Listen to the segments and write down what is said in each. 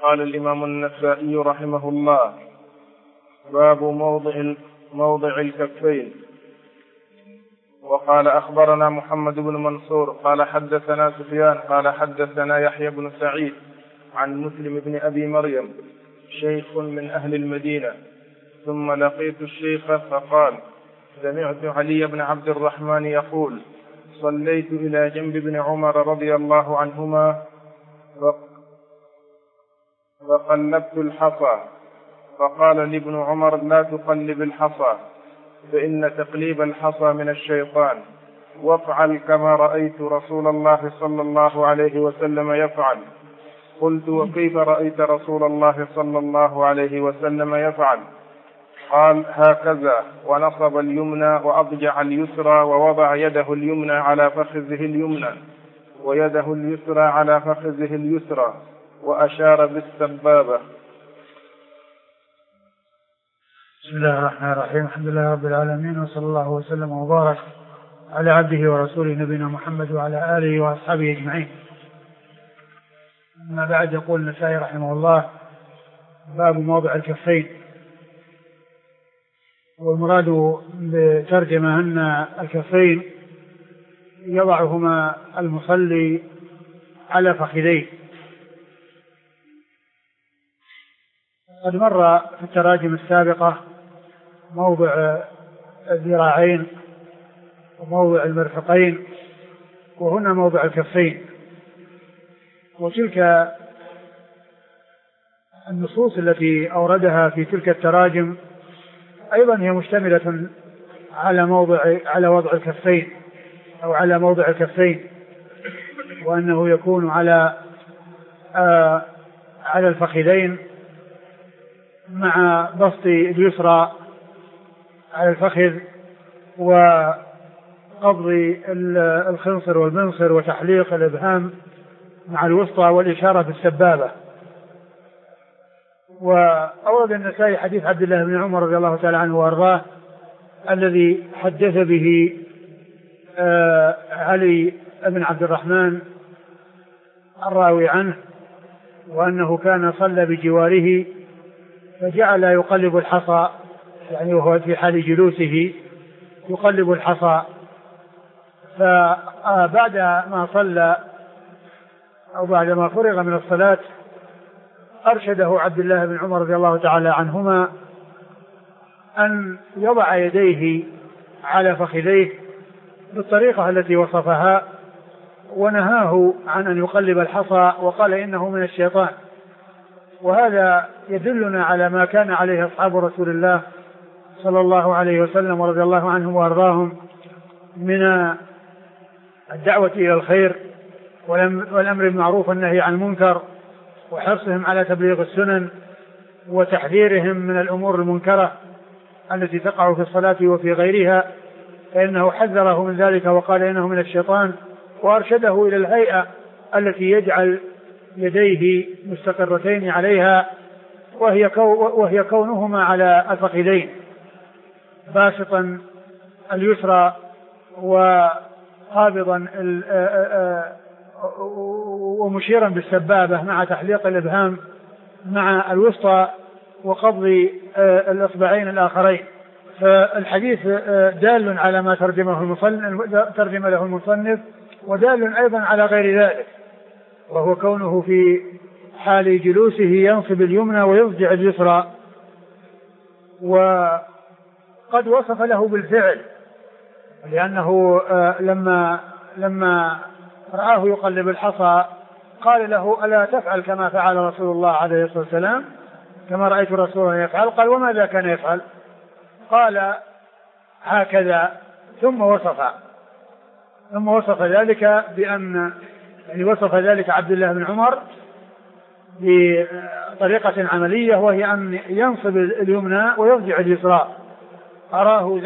قال الإمام النسائي رحمه الله: باب موضع الكفين. وقال: أخبرنا محمد بن منصور قال حدثنا سفيان قال حدثنا يحيى بن سعيد عن مسلم بن أبي مريم شيخ من أهل المدينة. ثم لقيت الشيخ فقال: سمعت علي بن عبد الرحمن يقول: صليت إلى جنب ابن عمر رضي الله عنهما فقلبت الحصى، فقال لابن عمر: لا تقلب الحصى، فإن تقليب الحصى من الشيطان، وافعل كما رأيت رسول الله صلى الله عليه وسلم يفعل. قلت: وكيف رأيت رسول الله صلى الله عليه وسلم يفعل؟ قال: هكذا، ونصب اليمنى وأضجع اليسرى، ووضع يده اليمنى على فخذه اليمنى ويده اليسرى على فخذه اليسرى، وأشار بالسبابة. بسم الله الرحمن الرحيم. الحمد لله رب العالمين، وصلى الله وسلم وبارك على عبده ورسوله نبينا محمد وعلى آله وأصحابه أجمعين. أما بعد، يقول النسائي رحمه الله: باب موضع الكفين. والمراد بترجمة أن الكفين يضعهما المصلي على فخذيه. قد مر في التراجم السابقة موضع الذراعين وموضع المرفقين، وهنا موضع الكفين. وتلك النصوص التي أوردها في تلك التراجم أيضا هي مشتملة على وضع الكفين أو على موضع الكفين، وأنه يكون على الفخذين مع بسط اليسرى على الفخذ، وقبض الخنصر والمنصر، وتحليق الإبهام مع الوسطى، والإشارة بالسبابة. وأورد النسائي حديث عبد الله بن عمر رضي الله تعالى عنه وأرضاه الذي حدث به علي بن عبد الرحمن الراوي عنه، وأنه كان صلى بجواره فجعل يقلب الحصى، يعني وهو في حال جلوسه يقلب الحصى. فبعد ما صلى أو بعد ما فرغ من الصلاة أرشده عبد الله بن عمر رضي الله تعالى عنهما أن يضع يديه على فخذيه بالطريقة التي وصفها، ونهاه عن أن يقلب الحصى، وقال إنه من الشيطان. وهذا يدلنا على ما كان عليه أصحاب رسول الله صلى الله عليه وسلم ورضي الله عنهم وأرضاهم من الدعوة إلى الخير والأمر بالمعروف والنهي عن المنكر، وحرصهم على تبليغ السنن، وتحذيرهم من الأمور المنكرة التي تقع في الصلاة وفي غيرها، فإنه حذره من ذلك وقال إنه من الشيطان، وأرشده إلى الهيئة التي يجعل يديه مستقرتين عليها، وهي كونهما على الفخذين، باسطا اليسرى وقابضا ومشيرا بالسبابة مع تحليق الإبهام مع الوسطى وقبض الإصبعين الآخرين. فالحديث دال على ما ترجم له المصنف، ودال أيضا على غير ذلك، وهو كونه في حال جلوسه ينصب اليمنى ويضجع اليسرى. وقد وصف له بالفعل، لأنه لما رآه يقلب الحصى قال له: ألا تفعل كما فعل رسول الله عليه الصلاة والسلام، كما رأيت رسوله يفعل؟ قال: وماذا كان يفعل؟ قال: هكذا. ثم وصف ذلك بأن وصف ذلك عبد الله بن عمر بطريقة عملية، وهي أن ينصب اليمنى ويرجع اليسرى. أراه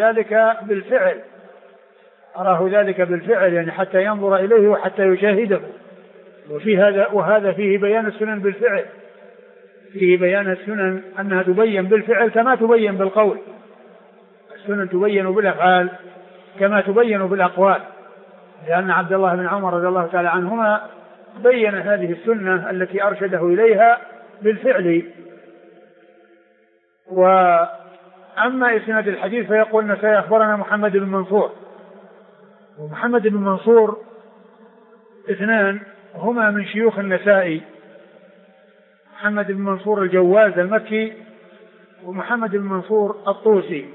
ذلك بالفعل، يعني حتى ينظر إليه وحتى يشاهده. وهذا فيه بيان السنن بالفعل، فيه بيان السنن أنها تبين بالفعل كما تبين بالقول. السنن تبين بالأفعال كما تبين بالأقوال، لأن عبد الله بن عمر رضي الله تعالى عنهما بين هذه السنة التي أرشده إليها بالفعل. وأما إسناد الحديث فيقول النسائي أخبرنا محمد بن منصور، ومحمد بن منصور اثنان هما من شيوخ النسائي، محمد بن منصور الجواز المكي ومحمد بن منصور الطوسي،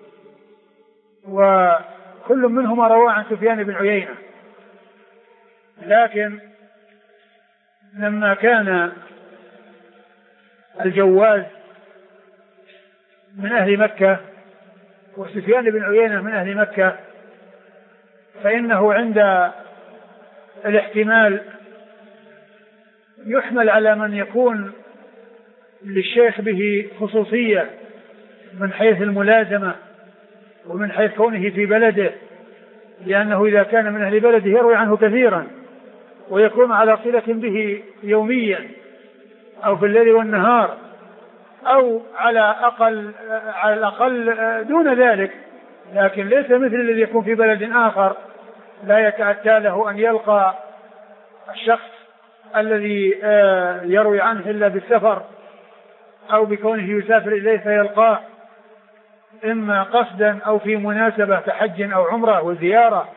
وكل منهما روى عن سفيان بن عيينة. لكن لما كان الجواز من أهل مكة وسفيان بن عيينة من أهل مكة فإنه عند الاحتمال يحمل على من يكون للشيخ به خصوصية من حيث الملازمة ومن حيث كونه في بلده، لأنه إذا كان من أهل بلده يروي عنه كثيرا ويكون على صلة به يوميا أو في الليل والنهار أو على الأقل دون ذلك، لكن ليس مثل الذي يكون في بلد آخر لا يتأتى له أن يلقى الشخص الذي يروي عنه إلا بالسفر أو بكونه يسافر إليه فيلقاه إما قصدا أو في مناسبة كحج أو عمرة وزيارة.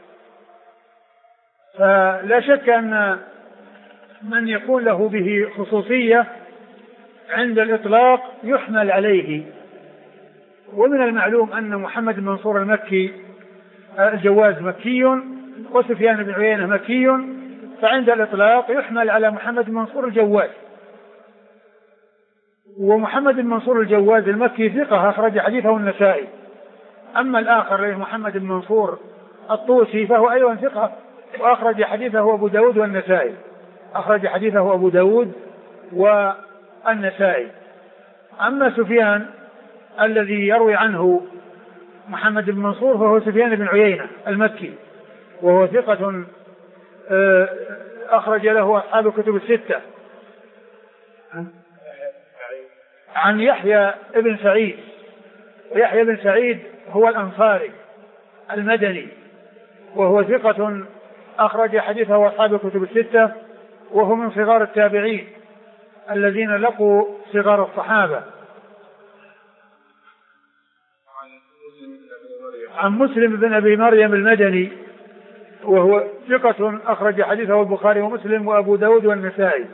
فلا شك أن من يكون له به خصوصية عند الإطلاق يحمل عليه. ومن المعلوم أن محمد بن منصور المكي الجواز مكي وسفيان بن عيينة مكي، فعند الإطلاق يحمل على محمد بن منصور الجواز. ومحمد بن منصور الجواز المكي ثقة أخرج حديثه النسائي. أما الآخر محمد بن منصور الطوسي فهو أيضا ثقة وأخرج حديثه أبو داود والنسائي، أخرج حديثه أبو داود والنسائي. أما سفيان الذي يروي عنه محمد بن منصور فهو سفيان بن عيينة المكي، وهو ثقة أخرج له أصحاب الكتب الستة. عن يحيى بن سعيد، ويحيى بن سعيد هو الأنصاري المدني، وهو ثقة أخرج حديثه أصحاب الكتب الستة، وهو من صغار التابعين الذين لقوا صغار الصحابة. عن مسلم بن أبي مريم المدني، وهو ثقة أخرج حديثه البخاري ومسلم وأبو داود والنسائي.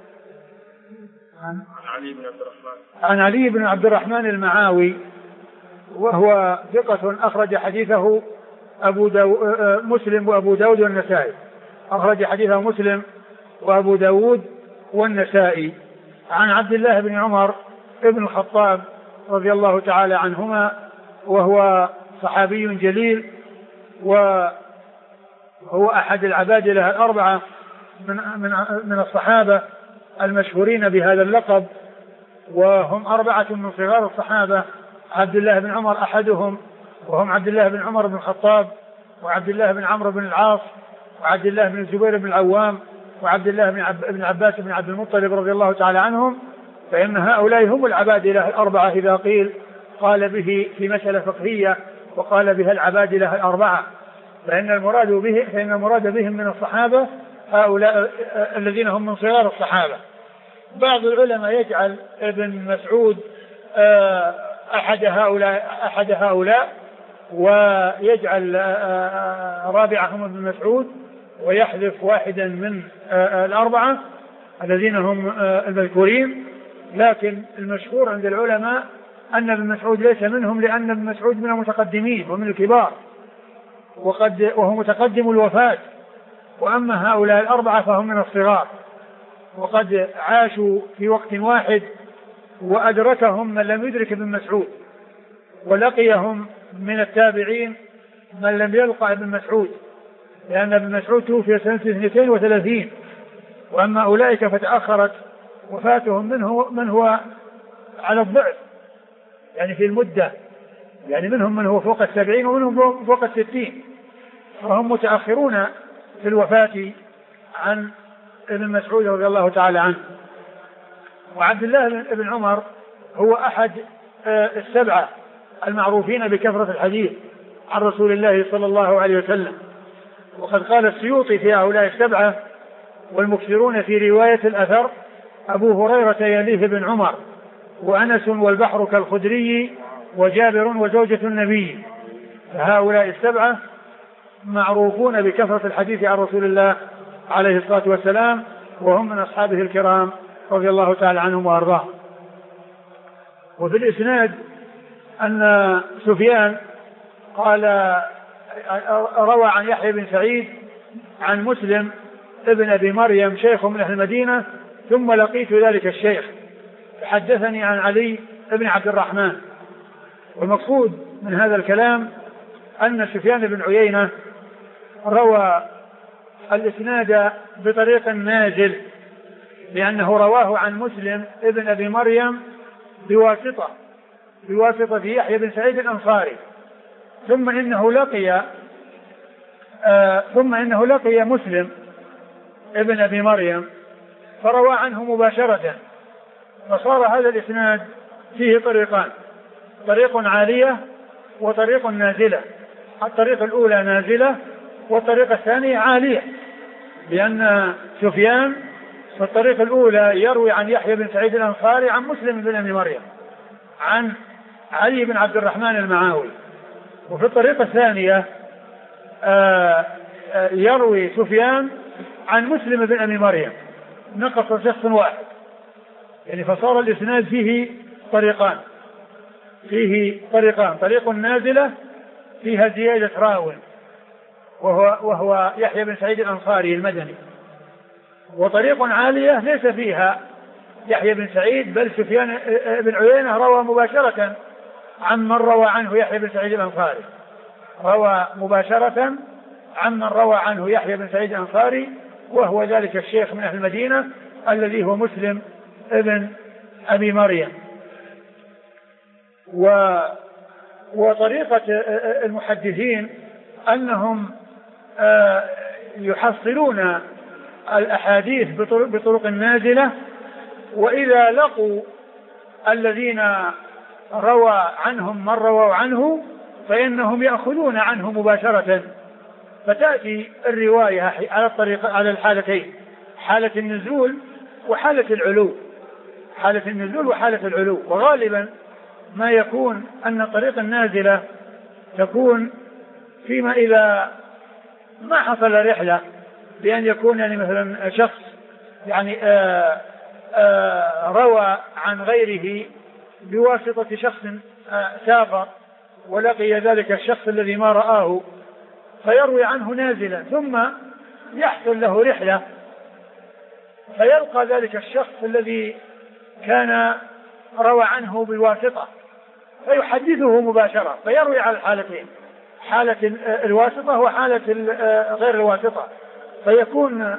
عن علي بن عبد الرحمن المعاوي، وهو ثقة أخرج حديثه مسلم وأبو داود والنسائي، أخرج حديثه مسلم وأبو داود والنسائي. عن عبد الله بن عمر ابن الخطاب رضي الله تعالى عنهما، وهو صحابي جليل وهو أحد العبادلة الأربعة من الصحابة المشهورين بهذا اللقب، وهم أربعة من صغار الصحابة. عبد الله بن عمر أحدهم، وهم عبد الله بن عمر بن الخطاب وعبد الله بن عمرو بن العاص وعبد الله بن الزبير بن العوام وعبد الله بن عباس بن عبد المطلب رضي الله تعالى عنهم. فإن هؤلاء هم العبادلة الأربعة إذا قال به في مسألة فقهية وقال بها العبادلة الأربعة، فإن المراد بهم من الصحابة هؤلاء الذين هم من صغار الصحابة. بعض العلماء يجعل ابن مسعود أحد هؤلاء ويجعل رابعهم ابن مسعود ويحذف واحدا من الأربعة الذين هم المذكورين. لكن المشهور عند العلماء أن ابن مسعود ليس منهم، لأن ابن مسعود من المتقدمين ومن الكبار وهو متقدم الوفاة، وأما هؤلاء الأربعة فهم من الصغار، وقد عاشوا في وقت واحد وأدركهم من لم يدرك ابن مسعود، ولقيهم من التابعين من لم يلقى ابن مسعود، لأن ابن مسعود توفي سنة 32، وأما أولئك فتأخرت وفاتهم من هو على الضعف يعني في المدة، يعني منهم من هو فوق 70 ومنهم فوق 60، فهم متأخرون في الوفاة عن ابن مسعود رضي الله تعالى عنه. وعبد الله بن عمر هو أحد السبعة المعروفين بكثرة الحديث عن رسول الله صلى الله عليه وسلم، وقد قال السيوطي في هؤلاء السبعة: والمكثرون في رواية الأثر أبو هريرة يليه بن عمر، وأنس والبحر كالخدري، وجابر وزوجة النبي. فهؤلاء السبعة معروفون بكثرة الحديث عن رسول الله عليه الصلاة والسلام، وهم من أصحابه الكرام رضي الله تعالى عنهم وأرضاهم. وفي الإسناد أن سفيان قال روى عن يحيى بن سعيد عن مسلم ابن أبي مريم شيخ من أهل المدينة، ثم لقيت ذلك الشيخ حدثني عن علي بن عبد الرحمن. والمقصود من هذا الكلام أن سفيان بن عيينة روى الإسناد بطريق نازل، لأنه رواه عن مسلم ابن أبي مريم بواسطة يحيى بن سعيد الأنصاري، ثم إنه لقي مسلم ابن أبي مريم فروى عنه مباشرة، فصار هذا الإسناد فيه طريقان: طريق عالية وطريق نازلة. الطريق الأولى نازلة والطريقة الثانية عالية، لأن سفيان في الطريق الأولى يروي عن يحيى بن سعيد الأنصاري عن مسلم بن أبي مريم عن علي بن عبد الرحمن المعاوي، وفي الطريقة الثانية يروي سفيان عن مسلم بن أبي مريم، نقص شخص واحد، يعني فصار الإسناد فيه طريقان: طريق نازلة فيها زيادة راو وهو يحيى بن سعيد الأنصاري المدني، وطريق عالية ليس فيها يحيى بن سعيد، بل سفيان بن عيينة روى مباشرة عمن روى عنه يحيى بن سعيد الأنصاري، روى مباشرة عمن روى عنه يحيى بن سعيد الأنصاري، وهو ذلك الشيخ من أهل المدينة الذي هو مسلم ابن أبي مريم. وطريقة المحدثين أنهم يحصلون الأحاديث بطرق نازلة، وإذا لقوا الذين روى عنهم من رووا عنه فإنهم يأخذون عنه مباشرة، فتأتي الرواية على الحالتين: حالة النزول وحالة العلو. وغالبا ما يكون أن الطريق النازلة تكون فيما إذا ما حصل رحلة، بأن يكون يعني مثلا شخص يعني روى عن غيره بواسطة شخص سافر ولقي ذلك الشخص الذي ما رآه فيروي عنه نازلا، ثم يحصل له رحلة فيلقى ذلك الشخص الذي كان روى عنه بواسطة فيحدثه مباشرة، فيروي على الحالتين: حالة الواسطة وحالة غير الواسطة، فيكون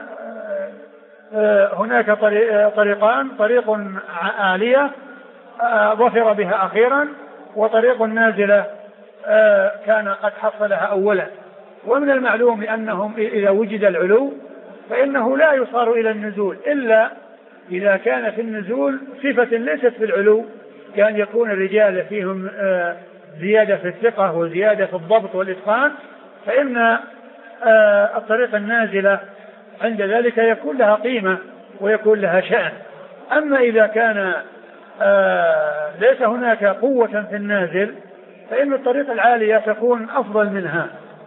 هناك طريقان: طريق عالية ظفر بها أخيرا، وطريق نازلة كان قد حصلها أولا. ومن المعلوم أنهم إذا وجد العلو فإنه لا يصار إلى النزول إلا إذا كان في النزول صفة ليست في العلو، كان يكون الرجال فيهم زيادة في الثقة وزيادة في الضبط والإتقان، فإن الطريق النازلة عند ذلك يكون لها قيمة ويكون لها شأن. أما إذا كان ليس هناك قوة في النازل فإن الطريق العالية تكون أفضل منها.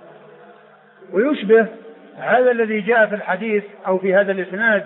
ويشبه هذا الذي جاء في الحديث أو في هذا الإسناد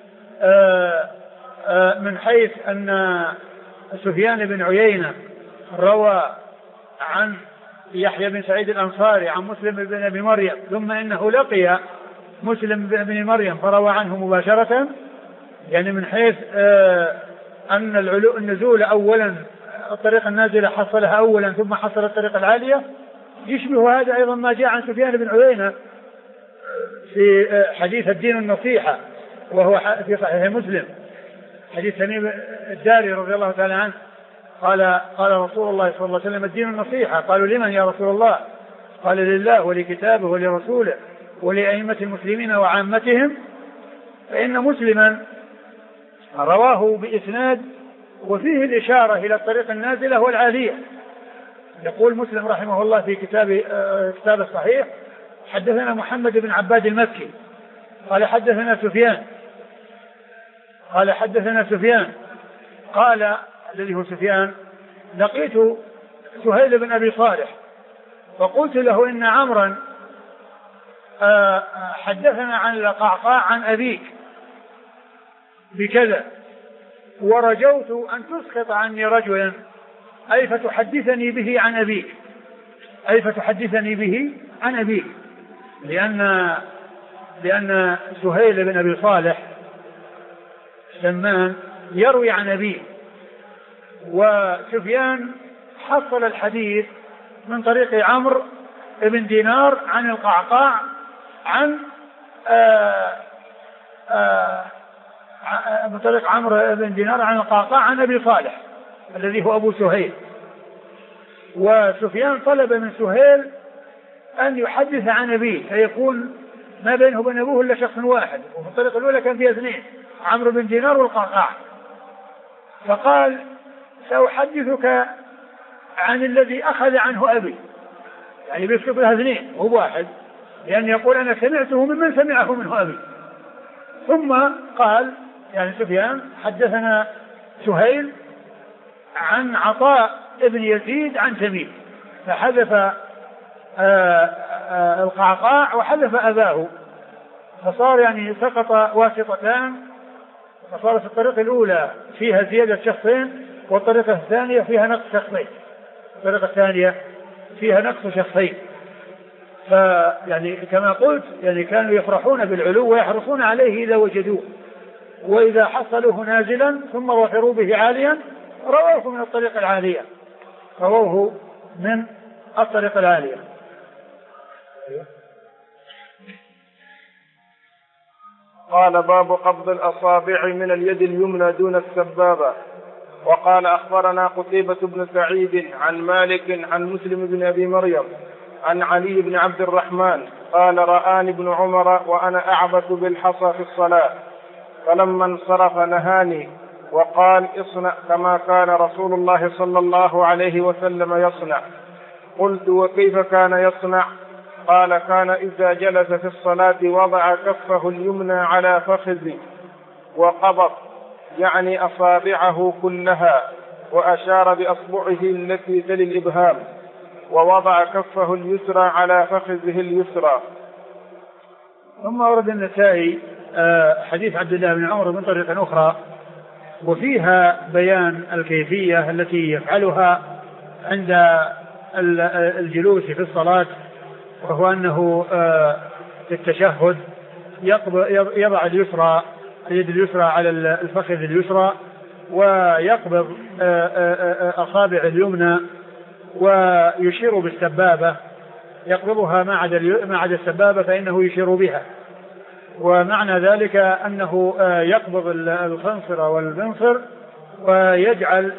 من حيث أن سفيان بن عيينة روى عن يحيى بن سعيد الأنصاري عن مسلم بن أبي مريم، ثم إنه لقي مسلم بن أبي مريم فروى عنه مباشرة، يعني من حيث أن النزول أولا الطريق النازلة حصلها أولا ثم حصل الطريق العالية. يشبه هذا أيضا ما جاء عن سفيان بن عيينة في حديث الدين النصيحة، وهو في صحيح مسلم، حديث تميم الداري رضي الله تعالى عنه قال رسول الله صلى الله عليه وسلم: الدين النصيحة. قالوا: لمن يا رسول الله؟ قال: لله ولكتابه ولرسوله ولأئمة المسلمين وعامتهم. فإن مسلما رواه بإسناد وفيه الإشارة إلى الطريق النازلة والعالية. يقول مسلم رحمه الله في كتاب الصحيح: حدثنا محمد بن عباد المكي قال حدثنا سفيان قال حدثنا سفيان، قال الذي هو سفيان: لقيت سهيل بن أبي صالح فقلت له إن عمرا حدثنا عن القعقاع عن أبيك بكذا، ورجوت أن تسقط عني رجلا، أي فتحدثني به عن أبيك، أي فتحدثني به عن أبيك، لأن سهيل بن أبي صالح سمان يروي عن أبيه، وسفيان حصل الحديث من طريق عمرو بن دينار عن القعقاع من طريق عمرو بن دينار عن القعقاع عن أبي صالح الذي هو أبو سهيل. وسفيان طلب من سهيل أن يحدث عن أبيه فيكون ما بينه وبين أبوه إلا شخص واحد، وفي الطريق الأولى كان فيها اثنين، عمرو بن دينار والقعقاع. فقال: سأحدثك عن الذي أخذ عنه أبي، يعني بيسكت لها اثنين هو واحد، لأن يقول أنا سمعته ممن سمعه منه أبي. ثم قال يعني سفيان: حدثنا سهيل عن عطاء ابن يزيد عن تميم، فحذف القعقاع وحذف أباه، فصار يعني سقط واسطتان، فصارت الطريقة الأولى فيها زيادة شخصين، والطريقة الثانية فيها نقص شخصين، الطريقة الثانية فيها نقص شخصين. فيعني كما قلت يعني كانوا يفرحون بالعلو ويحرصون عليه إذا وجدوه، وإذا حصلوه نازلا ثم ظفروا به عاليا رووه من الطريق العالية، رووه من الطريق العالية. قال: باب قبض الأصابع من اليد اليمنى دون السبابة. وقال: أخبرنا قتيبة بن سعيد عن مالك عن مسلم بن أبي مريم عن علي بن عبد الرحمن قال: رآني ابن عمر وأنا أعبث بالحصى في الصلاة، فلما انصرف نهاني وقال: اصنع كما كان رسول الله صلى الله عليه وسلم يصنع. قلت: وكيف كان يصنع؟ قال: كان إذا جلس في الصلاة وضع كفه اليمنى على فخذي وقبض، يعني أصابعه كلها، وأشار بأصبعه التي تلي الإبهام، ووضع كفه اليسرى على فخذه اليسرى. ثم ورد النسائي حديث عبد الله بن عمر من طريق أخرى، وفيها بيان الكيفية التي يفعلها عند الجلوس في الصلاة، وهو أنه في التشهد يضع اليد اليسرى على الفخذ اليسرى، ويقبض أصابع اليمنى ويشير بالسبابة، يقبضها ما عدا السبابة فإنه يشير بها. ومعنى ذلك أنه يقبض الخنصر والبنصر ويجعل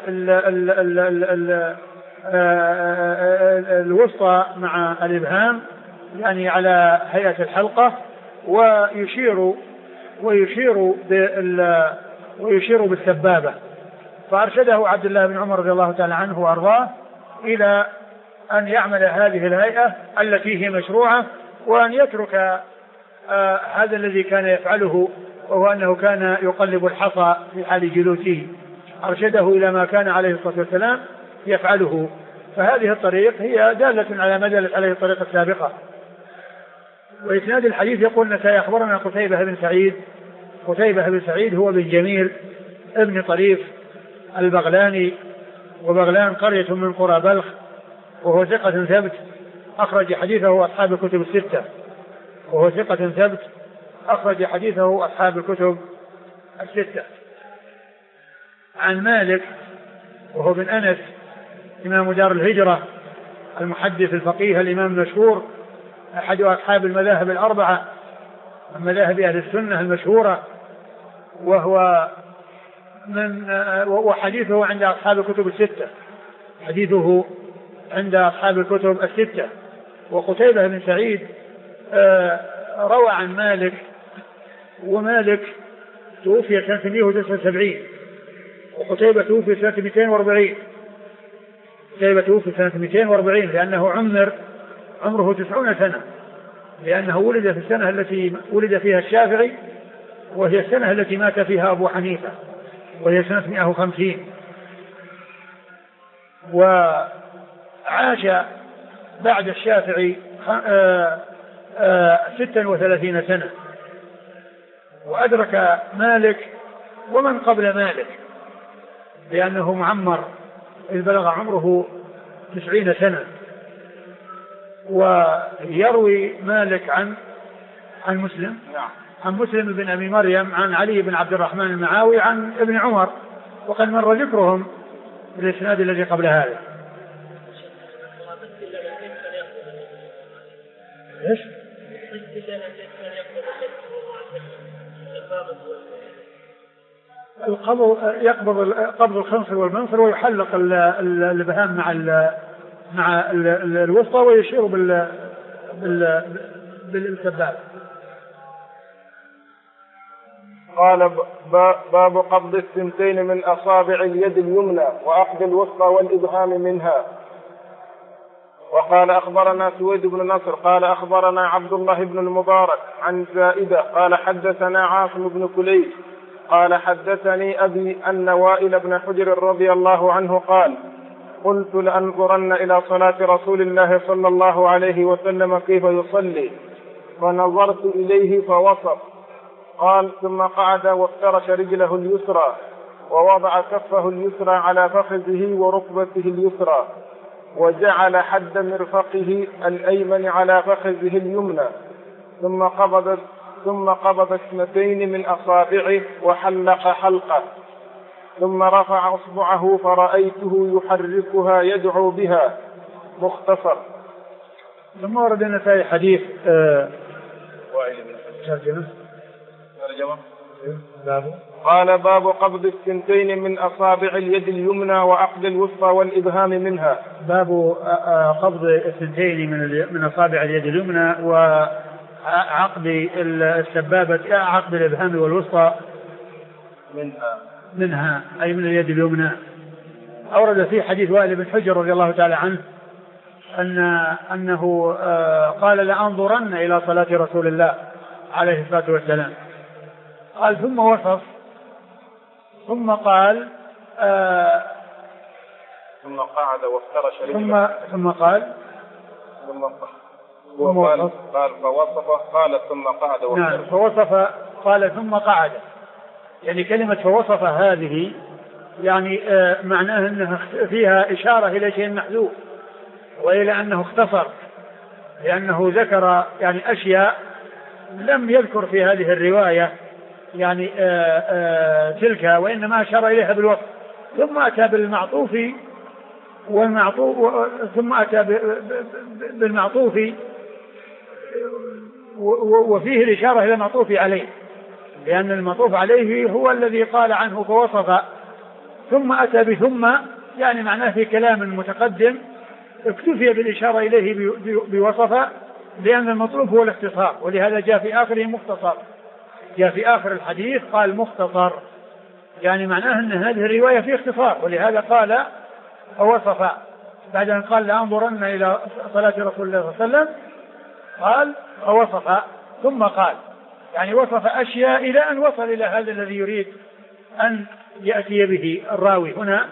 الوسطى مع الإبهام يعني على هيئة الحلقة، ويشير بالسبابة. فأرشده عبد الله بن عمر رضي الله تعالى عنه وأرضاه إلى أن يعمل هذه الهيئة التي هي مشروعة، وأن يترك هذا الذي كان يفعله، وهو أنه كان يقلب الحصى في حال جلوسه. أرشده إلى ما كان عليه الصلاة والسلام يفعله. فهذه الطريق هي دالة على ما دلت عليه الطريقة السابقة. وإسناد الحديث يقول نسائي: أخبرنا قتيبة بن سعيد. قتيبة بن سعيد هو بن جميل ابن طريف البغلاني، وبغلان قرية من قرى بلخ، وهو ثقة ثبت أخرج حديثه أصحاب الكتب الستة، وهو ثقة ثبت أخرج حديثه أصحاب الكتب الستة. عن مالك وهو بن أنس إمام دار الهجرة المحدث الفقيه الإمام المشهور، أحد أصحاب المذاهب الأربعة من مذاهب أهل السنة المشهورة، وحديثه عند أصحاب الكتب الستة، حديثه عند أصحاب الكتب الستة. وقتيبة بن سعيد روى عن مالك، ومالك توفي سنة 179، وقتيبة توفي سنة 240. قتيبة توفي سنة 240 لأنه عمره 90 سنة، لأنه ولد في السنة التي ولد فيها الشافعي، وهي السنة التي مات فيها أبو حنيفة، وهي سنة 150. وعاش بعد الشافعي 36 سنة، وأدرك مالك ومن قبل مالك، لأنه معمر إذ بلغ عمره 90 سنة. ويروي مالك عن مسلم، عن مسلم بن أبي مريم، عن علي بن عبد الرحمن المعاوي، عن ابن عمر، وقد مر ذكرهم في الإسناد الذي قبل هذا. ايش؟ يقبض الخنصر والمنصر ويحلق البهام مع الوسطى ويشير بالسباب. قال باب قبض الثنتين من أصابع اليد اليمنى وأخذ الوسطى والإبهام منها. وقال أخبرنا سويد بن نصر قال أخبرنا عبد الله بن المبارك عن زائدة قال حدثنا عاصم بن كليب قال حدثني أبي أن وائل بن حجر رضي الله عنه قال قلت لأنظرن إلى صلاة رسول الله صلى الله عليه وسلم كيف يصلي، فنظرت إليه فوسط. قال ثم قعد وافترش رجله اليسرى ووضع كفه اليسرى على فخذه وركبته اليسرى، وجعل حد مرفقه الأيمن على فخذه اليمنى، ثم قبض اثنتين من أصابعه وحلق حلقه، ثم رفع أصبعه فرأيته يحركها يدعو بها. مختصر. ثم ورد النسائي حديث وائل بن ترجمة قال باب قبض الثنتين من أصابع اليد اليمنى وأخذ الوسطى والإبهام منها. باب قبض الثنتين من أصابع اليد اليمنى وعقد السبابة، عقد الإبهام والوسطى منها أي من اليد اليمنى. أورد فيه حديث وائل بن حجر رضي الله تعالى عنه أنه قال لأنظرن إلى صلاة رسول الله عليه الصلاة والسلام. قال ثم وصف ثم قال ثم قعد وافترش رجله ثم قال فوصف قال ثم قعد وافترش. نعم فوصف قال ثم قعد، يعني كلمة فوصف هذه يعني معناه أنها فيها إشارة إلى شيء محذوف وإلى أنه اختصر، لأنه ذكر يعني أشياء لم يذكر في هذه الرواية يعني تلك، وإنما أشار إليها بالوصف، ثم أتى بالمعطوف ثم أتى بالمعطوف وفيه الإشارة إلى المعطوف عليه، لأن المعطوف عليه هو الذي قال عنه فوصف، ثم أتى بثم يعني معناه في كلام متقدم اكتفي بالإشارة إليه بوصف، لأن المطلوب هو الاختصار، ولهذا جاء في آخره مختصر، جاء في آخر الحديث قال مختصر، يعني معناه أن هذه الرواية فيه اختصار، ولهذا قال فوصف بعد أن قال لأنظرن إلى صلاة رسول الله صلى الله عليه وسلم قال فوصف ثم قال، يعني وصف أشياء إلى أن وصل إلى هذا الذي يريد أن يأتي به الراوي هنا.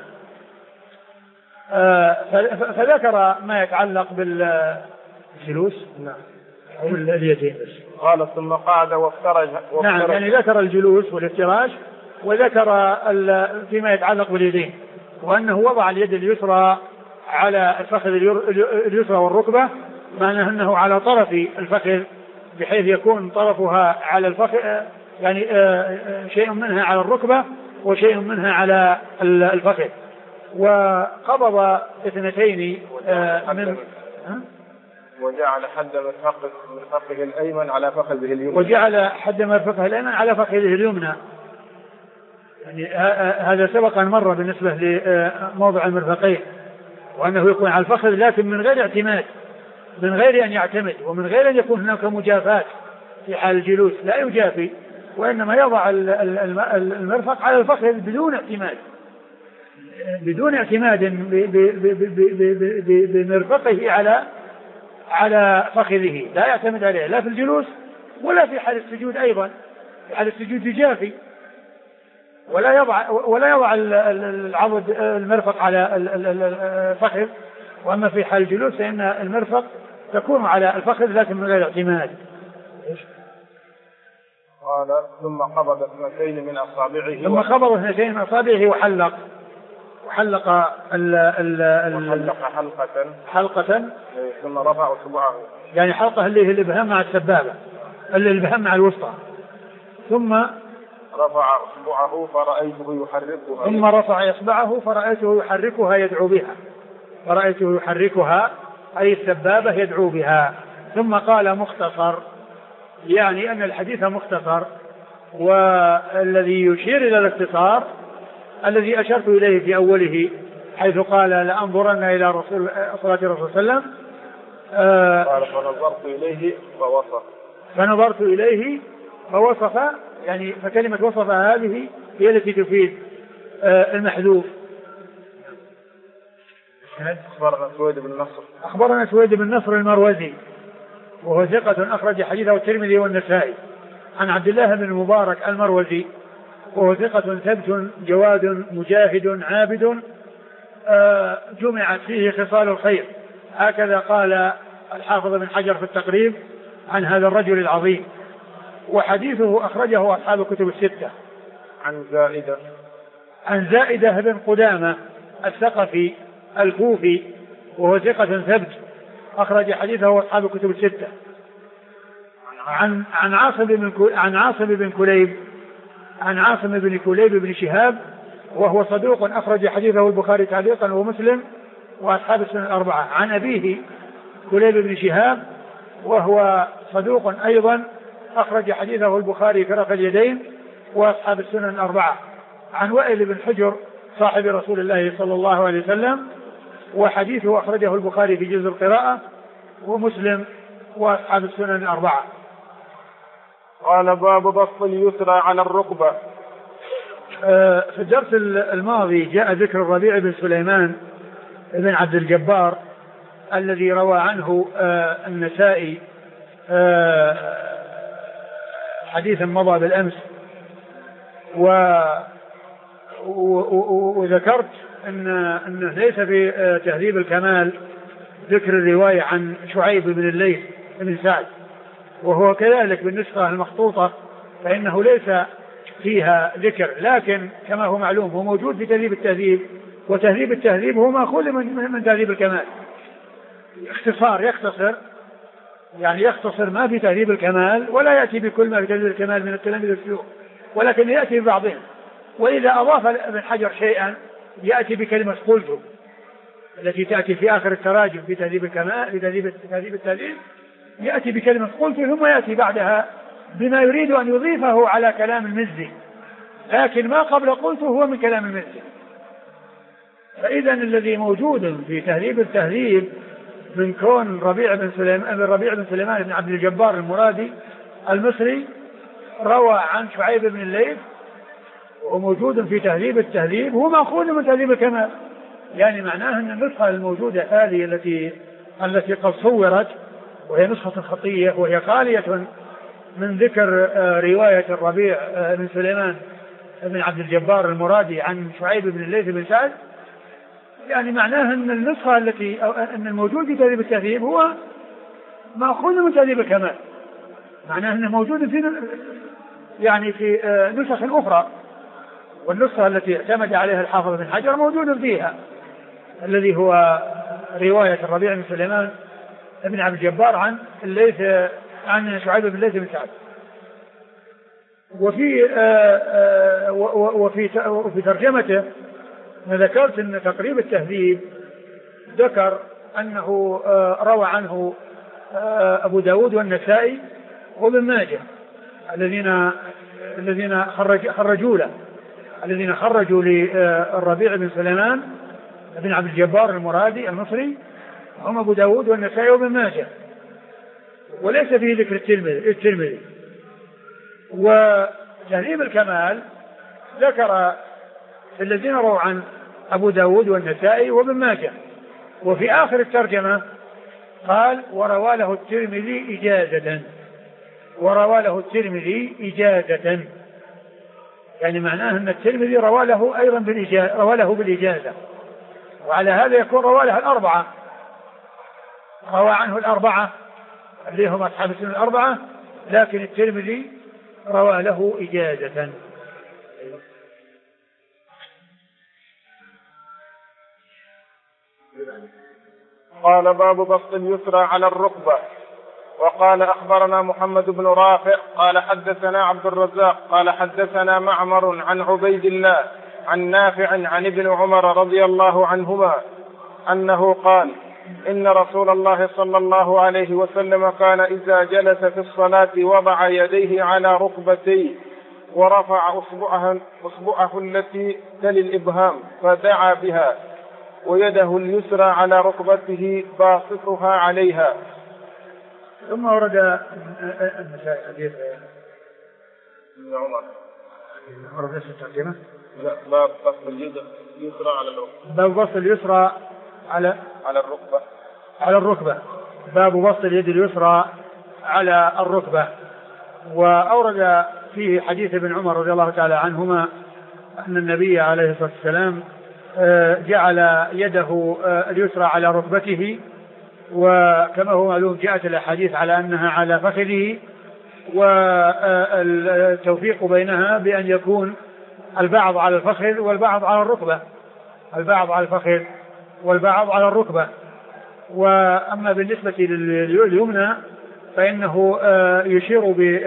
فذكر ما يتعلق بالجلوس أو اليدين بس. قال ثم قعد وافترج. نعم يعني ذكر الجلوس والافتراش، وذكر فيما يتعلق باليدين، وأنه وضع اليد اليسرى على الفخذ اليسرى والركبة، معناه أنه على طرف الفخذ بحيث يكون طرفها على الفخذ، يعني شيء منها على الركبة وشيء منها على الفخذ، وقبض اثنتين من وجعل حد مرفقه الأيمن على فخذه اليمنى، وجعل حد مرفقه الأيمن على فخذه اليمنى، يعني هذا سبق أن مر بالنسبة لموضع المرفقين، وأنه يكون على الفخذ لكن من غير اعتماد، من غير أن يعتمد، ومن غير أن يكون هناك مجافاة في حال الجلوس، لا يجافي، وإنما يضع المرفق على الفخذ بدون اعتماد بمرفقه على فخذه، لا يعتمد عليه لا في الجلوس ولا في حال السجود أيضا، على السجود جافي، ولا يضع العضد المرفق على الفخذ. وأما في حال الجلوس فإن المرفق تكون على الفخذ لكن من غير اعتماد. قال ثم قبض 2 من أصابعه وحلق حلقة ثم رفع أصبعه، يعني حلقة اللي هي الإبهام مع السبابة، اللي الإبهام مع الوسطى، ثم رفع إصبعه فرأيته يحركها يدعو بها، فرأيته يحركها أي السبابة يدعو بها. ثم قال مختصر، يعني أن الحديث مختصر، والذي يشير إلى الاختصار الذي أشرت إليه في أوله حيث قال لأنظرن إلى صلاة الرسول صلى الله عليه وسلم. قال فنظرت إليه فوصف، يعني فكلمة وصف هذه هي التي تفيد المحذوف. أخبرنا سويد بن نصر المروزي وهو ثقة أخرج حديثه الترمذي والنسائي، عن عبد الله بن المبارك المروزي وهو ثقة ثبت جواد مجاهد عابد جمعت فيه خصال الخير، هكذا قال الحافظ بن حجر في التقريب عن هذا الرجل العظيم. وحديثه أخرجه أصحاب الكتب الستة. عن زائدة بن قدامة الثقفي الكوفي وهو ثقة ثبت أخرج حديثه أصحاب الكتب الستة. عن عاصم بن كليب بن شهاب وهو صدوق أخرج حديثه البخاري تعليقا ومسلم وأصحاب السنن الأربعة. عن أبيه كليب بن شهاب وهو صدوق أيضا أخرج حديثه البخاري في رفع اليدين وأصحاب السنن الأربعة. عن وائل بن حجر صاحب رسول الله صلى الله عليه وسلم وحديثه أخرجه البخاري في جزء القراءة ومسلم وأصحاب السنن الأربعة. قال باب بسط اليسرى على الركبة. في الدرس الماضي جاء ذكر الربيع بن سليمان بن عبد الجبار الذي روى عنه النسائي حديثا مضى بالأمس، وذكرت أنه ليس في تهذيب الكمال ذكر الرواية عن شعيب بن الليث بن سعد، وهو كذلك بالنسخة المخطوطة فإنه ليس فيها ذكر، لكن كما هو معلوم هو موجود في تهذيب التهذيب، وتهذيب التهذيب هو مأخوذ من تهذيب الكمال. يختصر ما في تهذيب الكمال ولا يأتي بكل ما في تهذيب الكمال من التلاميذ الشيوخ، ولكن يأتي ببعضهم. وإذا أضاف ابن حجر شيئا يأتي بكلمة قلت التي تأتي في آخر التراجم في تهذيب الكمال في تهذيب التهذيب، يأتي بكلمة قلت ثم يأتي بعدها بما يريد أن يضيفه على كلام المزي، لكن ما قبل قلت هو من كلام المزي. فإذا الذي موجود في تهذيب التهذيب من كون ربيع بن سليمان بن عبد الجبار المرادي المصري روى عن شعيب بن الليث وموجود في تهذيب التهذيب هو مأخوذ من تهذيب الكمال، يعني معناه أن النسخة الموجودة هذه التي قد صورت وهي نسخة خطية وهي خالية من ذكر رواية الربيع بن سليمان بن عبد الجبار المرادي عن شعيب بن الليث بن سعد، يعني معناه أن النسخة أن الموجود في تهذيب التهذيب هو مأخوذ من تهذيب الكمال، معناه أنه موجود في نسخ أخرى، والنسخة التي اعتمد عليها الحافظ بن حجر موجود فيها الذي هو رواية الربيع بن سليمان بن عبد الجبار عن شعيب بن الليث بن سعد. وفي ترجمته ذكرت أن تقريب التهذيب ذكر أنه روى عنه أبو داود والنسائي وابن ماجه الذين خرجوا للربيع بن سليمان بن عبد الجبار المرادي المصري هم أبو داود والنسائي وابن ماجه، وليس فيه ذكر الترمذي. وتهذيب الكمال ذكر الذين رووا عن أبو داود والنسائي وابن ماجه، وفي آخر الترجمة قال وروى له الترمذي إجازة، وروى له الترمذي إجازة، يعني معناه أن الترمذي روى له أيضا بالإجازة، وعلى هذا يكون روى له الأربعة، روى عنه الأربعة اللي هم أصحاب السنن الأربعة، لكن الترمذي روى له إجازة. قال باب بسط اليسرى على الركبة. وقال أخبرنا محمد بن رافع قال حدثنا عبد الرزاق قال حدثنا معمر عن عبيد الله عن نافع عن ابن عمر رضي الله عنهما أنه قال إن رسول الله صلى الله عليه وسلم كان إذا جلس في الصلاة وضع يديه على ركبتيه ورفع أصبعه التي تلي الإبهام فدعا بها، ويده اليسرى على ركبته باسطها عليها. ثم ورد حديث ابن عمر ورد اسم الترجمة باب بسط اليسرى على الركبة، باب بسط اليسرى على الركبة، باب بسط اليد اليسرى على الركبة. وأورد فيه حديث ابن عمر رضي الله تعالى عنهما أن النبي عليه الصلاة والسلام جعل يده اليسرى على ركبته، وكما هو معلوم جاءت الأحاديث على أنها على فخذه، والتوفيق بينها بأن يكون البعض على الفخذ والبعض على الركبة، البعض على الفخذ والبعض على الركبة. وأما بالنسبة لليمنى فإنه يشير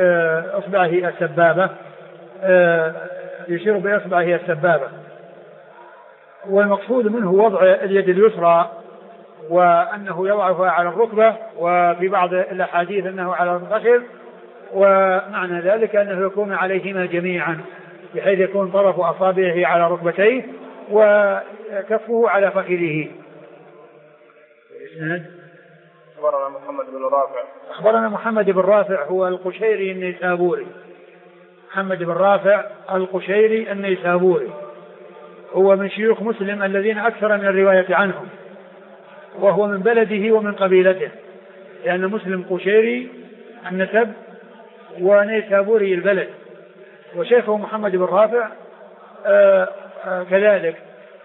بإصبعه السبابة، والمقصود منه وضع اليد اليسرى وأنه يضعها على الركبة، وفي بعض الأحاديث أنه على الفخذ، ومعنى ذلك أنه يكون عليهما جميعا بحيث يكون طرف أصابعه على ركبتيه وكفه على فخذه. أخبرنا محمد بن رافع هو القشيري النيسابوري، محمد بن رافع القشيري النيسابوري، هو من شيوخ مسلم الذين أكثر من الرواية عنهم، وهو من بلده ومن قبيلته، لأن مسلم قشيري النسب ونيسابوري البلد، وشيخه محمد بن رافع كذلك،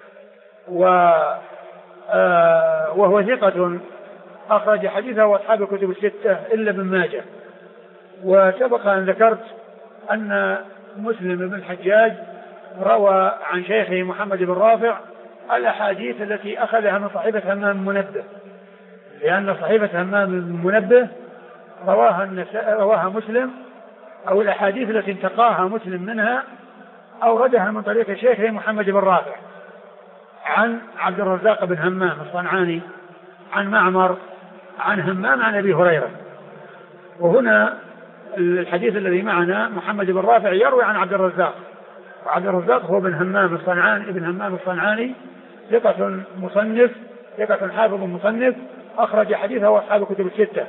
وهو ثقة أخرج حديثه وأصحاب الكتب الستة إلا ابن ماجه. وسبق أن ذكرت أن مسلم بن الحجاج روى عن شيخه محمد بن رافع الأحاديث التي أخذها من صحيفة همام منبه، لأن صحيفة همام منبه رواها مسلم، أو الأحاديث التي انتقاها مسلم منها أوردها من طريق شيخه محمد بن رافع عن عبد الرزاق بن همام الصنعاني عن معمر عن همام عن أبي هريرة. وهنا الحديث الذي معنا محمد بن رافع يروي عن عبد الرزاق، وعبد الرزاق هو ابن همام الصنعاني ثقة مصنف، ثقة حافظ مصنف، أخرج حديثه وأصحاب الكتب الستة،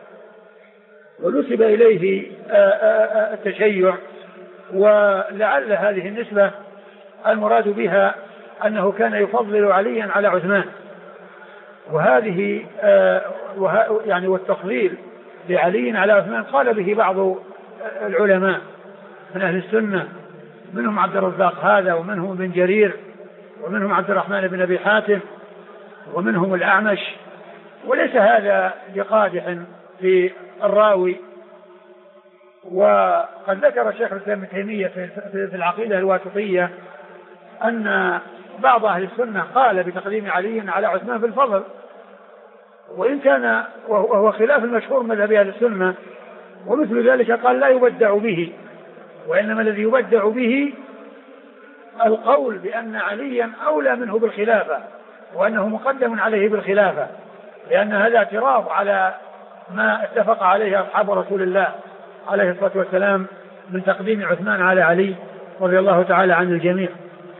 ونسب إليه التشيع، ولعل هذه النسبة المراد بها أنه كان يفضل عليا على عثمان، وهذه يعني والتفضيل لعلي على عثمان قال به بعض العلماء من أهل السنة، منهم عبد الرزاق هذا، ومنهم ابن جرير، ومنهم عبد الرحمن بن أبي حاتم، ومنهم الأعمش، وليس هذا بقادح في الراوي. وقد ذكر الشيخ الإسلام ابن تيمية في العقيدة الواسطية أن بعض أهل السنة قال بتقديم علي على عثمان في الفضل، وإن كان وهو خلاف المشهور مذهب أهل السنة، ومثل ذلك قال لا يبدع به، وإنما الذي يبدع به القول بأن عليا أولى منه بالخلافة، وأنه مقدم عليه بالخلافة، لأن هذا اعتراض على ما اتفق عليه أصحاب رسول الله عليه الصلاة والسلام من تقديم عثمان على علي رضي الله تعالى عن الجميع.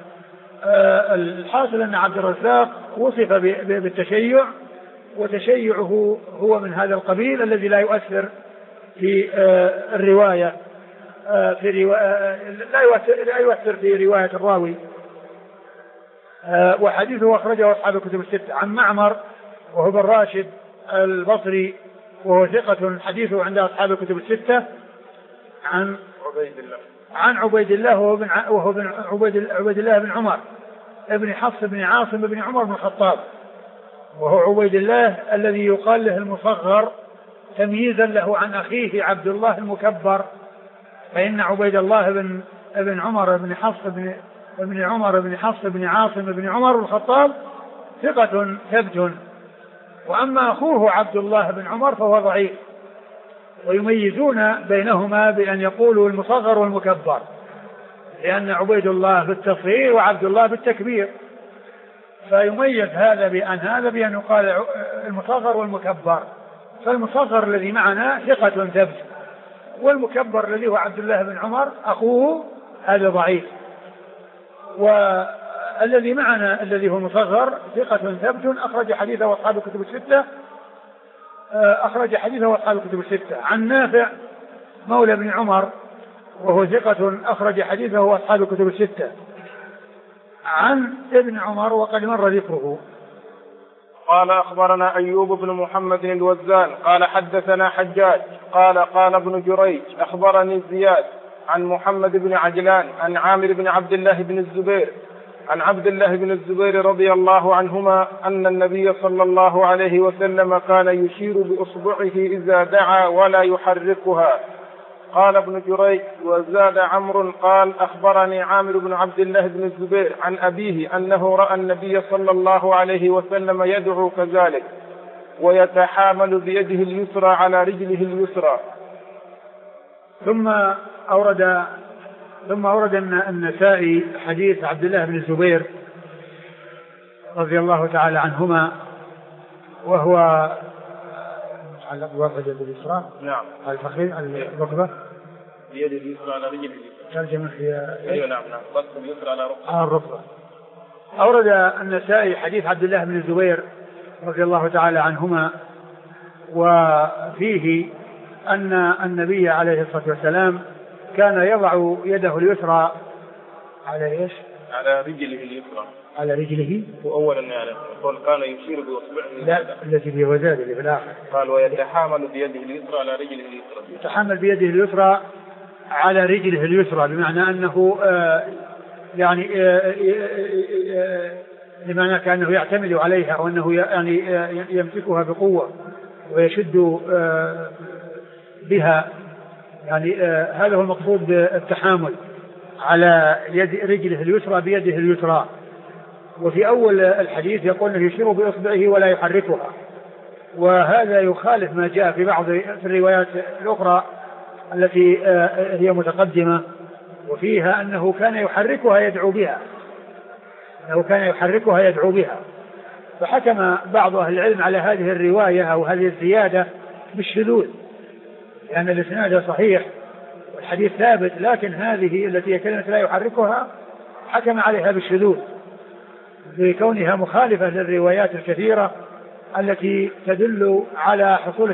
الحاصل أن عبد الرزاق وصف بالتشيع، وتشيعه هو من هذا القبيل الذي لا يؤثر في الرواية، لا يؤثر في رواية الراوي. وحديثه أخرجه أصحاب الكتب الستة عن معمر وهو بن راشد البصري، وهو ثقة حديثه عند أصحاب الكتب الستة، عن عبيد الله وهو بن عبيد الله بن عمر ابن حفص بن عاصم بن عمر بن الخطاب، وهو عبيد الله الذي يقال له المصغر تمييزا له عن أخيه عبد الله المكبر، فإن عبيد الله بن عمر بن حفص بن عاصم بن عمر بن الخطاب ثقة ثبت، وأما أخوه عبد الله بن عمر فهو ضعيف، ويميزون بينهما بأن يقولوا المصغر والمكبر، لأن عبيد الله بالتصغير وعبد الله بالتكبير، فيميز هذا بأن يقال المصغر والمكبر، فالمصغر الذي معنا ثقة ثبت، والمكبر الذي هو عبد الله بن عمر أخوه هذا ضعيف، والذي معنا الذي هو المصغر ثقة ثبت أخرج حديثه أصحاب الكتب الستة، عن نافع مولى بن عمر وهو ثقة أخرج حديثه أصحاب الكتب الستة، عن ابن عمر وقد مر ذكره. قال أخبرنا أيوب بن محمد الوزان قال حدثنا حجاج قال ابن جريج أخبرني زياد عن محمد بن عجلان عن عامر بن عبد الله بن الزبير عن عبد الله بن الزبير رضي الله عنهما أن النبي صلى الله عليه وسلم كان يشير بإصبعه إذا دعا ولا يحركها. قال ابن جريج وزاد عمرو قال أخبرني عامر بن عبد الله بن الزبير عن أبيه أنه رأى النبي صلى الله عليه وسلم يدعو كذلك ويتحامل بيده اليسرى على رجله اليسرى. ثم أورد النسائي حديث عبد الله بن الزبير رضي الله تعالى عنهما، وهو على الوضع يد اليسرى، نعم، على الفخذ على الركبة بيد اليسرى على رجل اليسرى، ترجمة هي نعم بس اليسرى على الركبة. أورد النسائي حديث عبد الله بن الزبير رضي الله تعالى عنهما، وفيه أن النبي عليه الصلاة والسلام كان يضع يده اليسرى على ايش؟ على رجله اليسرى. على رجله؟ وأولا يعني قال كان يشير بإصبعه. لا، التي في وزاد اللي في الآخر. قال ويتحامل بيده اليسرى على رجله اليسرى. يتحامل بيده اليسرى على رجله اليسرى، بمعنى أنه بمعنى كأنه يعتمد عليها، أو أنه يعني يمسكها بقوة ويشد بها، يعني هذا هو المقصود بالتحامل على يد رجله اليسرى بيده اليسرى. وفي أول الحديث يقول أنه يشير بإصبعه ولا يحركها، وهذا يخالف ما جاء في الروايات الأخرى التي هي متقدمة، وفيها أنه كان يحركها يدعو بها، فحكم بعض أهل العلم على هذه الرواية أو هذه الزيادة بالشذوذ، لأن الإسناد صحيح والحديث ثابت، لكن هذه التي هي كلمة لا يحركها حكم عليها بالشذوذ بكونها مخالفة للروايات الكثيرة التي تدل على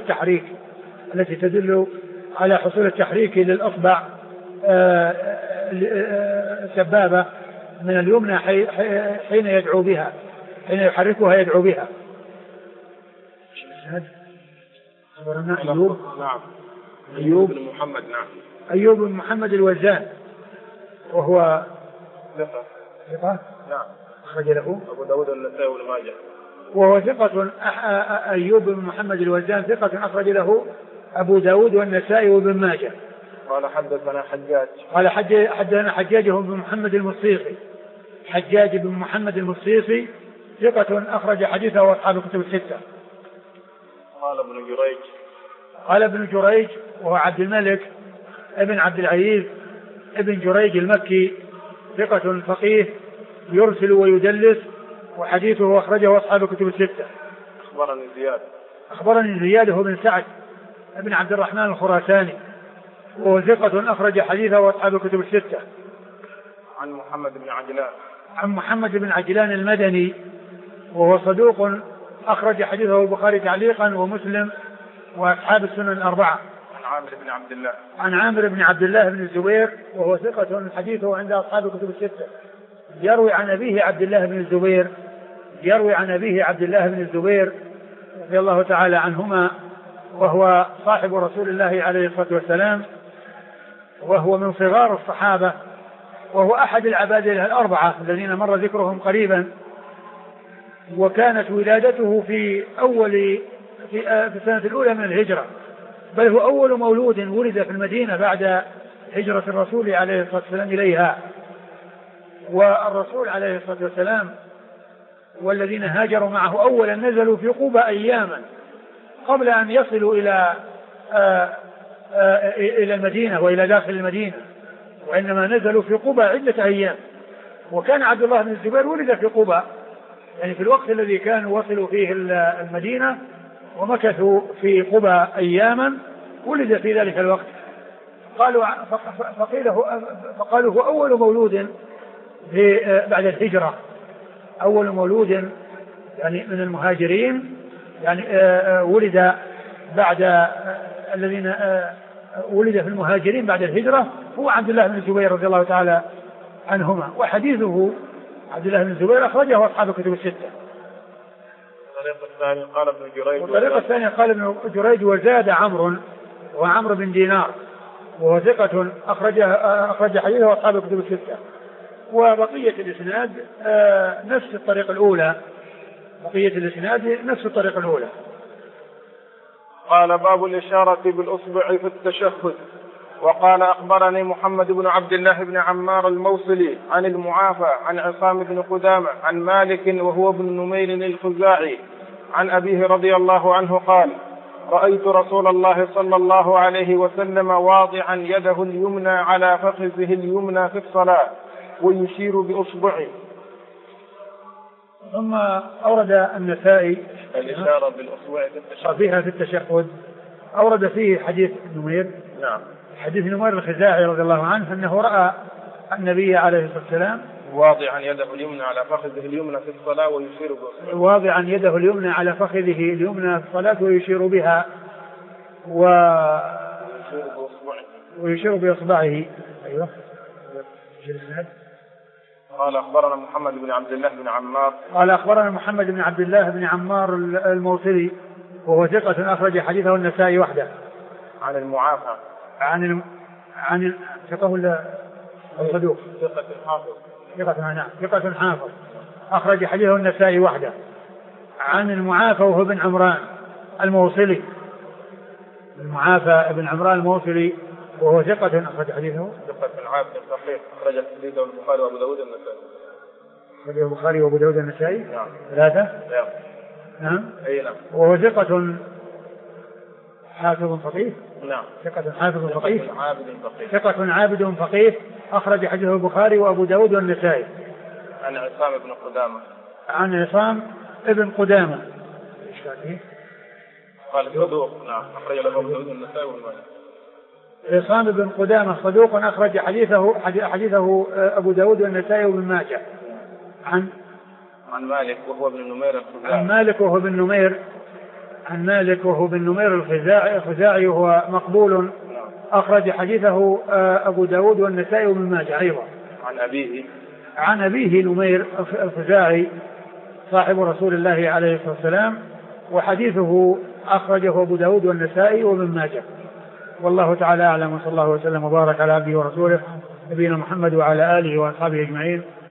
حصول التحريك للأصبع السبابة من اليمنى حين يحركها يدعو بها. خبرنا أيوب. نعم. أيوب بن محمد. نعم. أيوب بن محمد الوزان وهو ثقة. نعم. أخرج له أبو داود والنسائي وابن ماجه. وهو ثقة. أيوب بن محمد الوزان ثقة أخرج له أبو داود والنسائي وابن ماجه. قال حدثنا حجاج. قال حدثنا حجاج بن محمد المصيصي. حجاج بن محمد المصيصي ثقة أخرج حديثه أصحاب الكتب الستة. قال ابن جريج وهو عبد الملك ابن عبد العزيز ابن جريج المكي ثقة فقيه يرسل ويدلس، وحديثه أخرجه أصحاب الكتب الستة. أخبرني زياد بن سعد ابن عبد الرحمن الخراساني وهو ثقة أخرج حديثه أصحاب الكتب الستة. عن محمد بن عجلان المدني وهو صدوق أخرج حديثه البخاري تعليقا ومسلم وأصحاب السنن الأربعة. عن عامر بن عبد الله بن الزبير وهو ثقة حديثه عند أصحاب الكتب الستة. يروي عن أبيه عبد الله بن الزبير رضي الله تعالى عنهما، وهو صاحب رسول الله عليه الصلاة والسلام، وهو من صغار الصحابة، وهو أحد العبادلة الأربعة الذين مر ذكرهم قريبا. وكانت ولادته في السنة الأولى من الهجرة، بل هو أول مولود ولد في المدينة بعد هجرة الرسول عليه الصلاة والسلام إليها. والرسول عليه الصلاة والسلام والذين هاجروا معه أولا نزلوا في قبى أياما قبل أن يصلوا إلى المدينة وإلى داخل المدينة، وإنما نزلوا في قبى عدة أيام. وكان عبد الله بن الزبير ولد في قبى، يعني في الوقت الذي كانوا وصلوا فيه المدينة ومكثوا في قبى أياما ولد في ذلك الوقت. فقالوا هو أول مولود بعد الهجرة، أول مولود يعني من المهاجرين، يعني ولد بعد الذين ولد في المهاجرين بعد الهجرة هو عبد الله بن الزبير رضي الله تعالى عنهما. وحديثه عبد الله بن الزبير أخرجه أصحاب الكتب الستة. والطريقة الثانية قال ابن جريج وزاد عمرو بن دينار وهو ثقة أخرج حديثه أصحاب الكتب الستة. وبقية الإسناد نفس الطريقة الأولى، قال باب الإشارة بالأصبع في التشهد. وقال أخبرني محمد بن عبد الله بن عمار الموصلي عن المعافى عن عصام بن قدامة عن مالك وهو ابن نمير الخزاعي عن أبيه رضي الله عنه قال رأيت رسول الله صلى الله عليه وسلم واضعا يده اليمنى على فخذه اليمنى في الصلاة ويشير بأصبعه. ثم أورد النسائي الإشارة بالأصبع فيها في التشهد. أورد فيه حديث نمير، نعم، حديث نمير الخزاعي رضي الله عنه أنه رأى النبي عليه الصلاة والسلام واضعا يده اليمنى على فخذه اليمنى في الصلاة ويشير بأصبعه. واضعا يده اليمنى على فخذه اليمنى في الصلاة ويشير بها ويشير بإصبعه. أيوه. قال أخبرنا محمد بن عبد الله بن عمار. قال أخبرنا محمد بن عبد الله بن عمار الموصلي وهو ثقة أخرج حديثه النسائي وحده. عن المعافى عن ثقة ولا الصدوق؟ ثقة حافظ. ثقة حافظ أخرج حديثه النسائي وحده. عن المعافى وهو ابن عمران الموصلي، المعافى ابن عمران الموصلي وهو ثقة أخرج حديثه. ثقة عابد فقيه أخرج حديثه البخاري وأبو داود النسائي. أخرج البخاري وأبو داود النسائي. نعم. 3. نعم. أي نعم. وهو ثقة حافظ فقيه. نعم. ثقة حافظ فقيه. ثقة عابد فقيه أخرج حديثه البخاري وأبو داود والنسائي. عن عصام بن قدامة. عن عصام ابن قدامة. قال صدوق. نعم. أخرج له أبو داود النسائي والمعنى. عصام بن قدامة صدوق أخرج حديثه أبو داود والنسائي وابن ماجه. عن مالك وهو ابن نمير الخزاعي. عن مالك وهو ابن نمير الخزاعي وهو مقبول أخرج حديثه أبو داود والنسائي وابن ماجه أيضا. عن أبيه نمير الخزاعي صاحب رسول الله عليه الصلاة والسلام، وحديثه أخرجه أبو داود والنسائي وابن ماجه. والله تعالى أعلم، وصلى الله وسلم وبارك على عبده ورسوله نبينا محمد وعلى آله وأصحابه أجمعين.